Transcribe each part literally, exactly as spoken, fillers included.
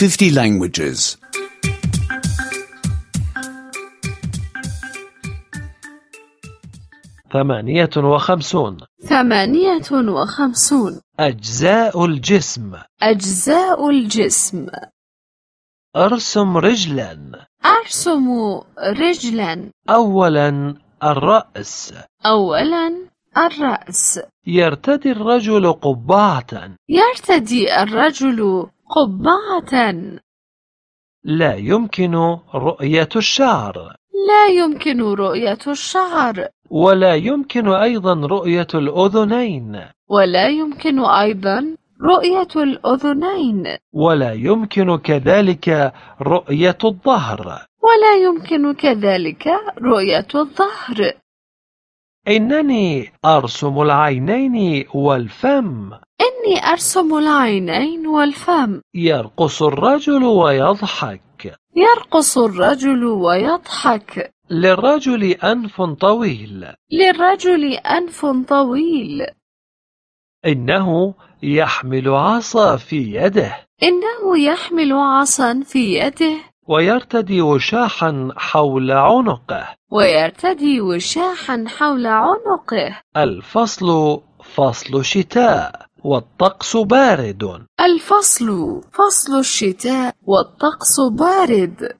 fifty languages. ثمانية وخمسون. ثمانية وخمسون. أجزاء الجسم. أجزاء الجسم. أرسم رجلا. أرسم رجلا. أولا الرأس. أولا الرأس. يرتدي الرجل قبعة. يرتدي الرجل قبعة. لا يمكن رؤية الشعر. لا يمكن رؤية الشعر. ولا يمكن أيضا رؤية الأذنين. ولا يمكن أيضا رؤية الأذنين. ولا يمكن كذلك رؤية الظهر. ولا يمكن كذلك رؤية الظهر. إنني أرسم العينين والفم. إني أرسم العينين والفم. يرقص الرجل ويضحك. يرقص الرجل ويضحك. للرجل أنف طويل. للرجل أنف طويل. إنه يحمل عصا في يده. إنه يحمل عصا في يده. ويرتدي وشاحا حول عنقه. ويرتدي وشاحا حول عنقه. الفصل فصل شتاء والطقس بارد. الفصل فصل الشتاء والطقس بارد.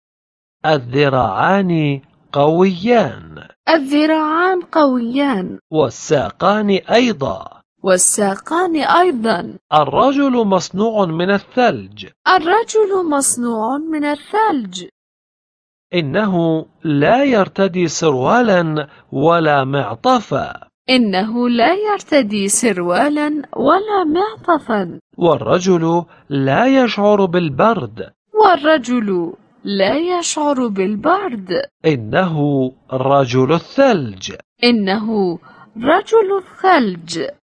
الذراعان قويان. الذراعان قويان. والساقان أيضا. والساقان أيضا. الرجل مصنوع من الثلج. الرجل مصنوع من الثلج. إنه لا يرتدي سروالا ولا معطفا. إنه لا يرتدي سروالا ولا معطفا. والرجل لا يشعر بالبرد. والرجل لا يشعر بالبرد. إنه رجل الثلج. إنه رجل الثلج.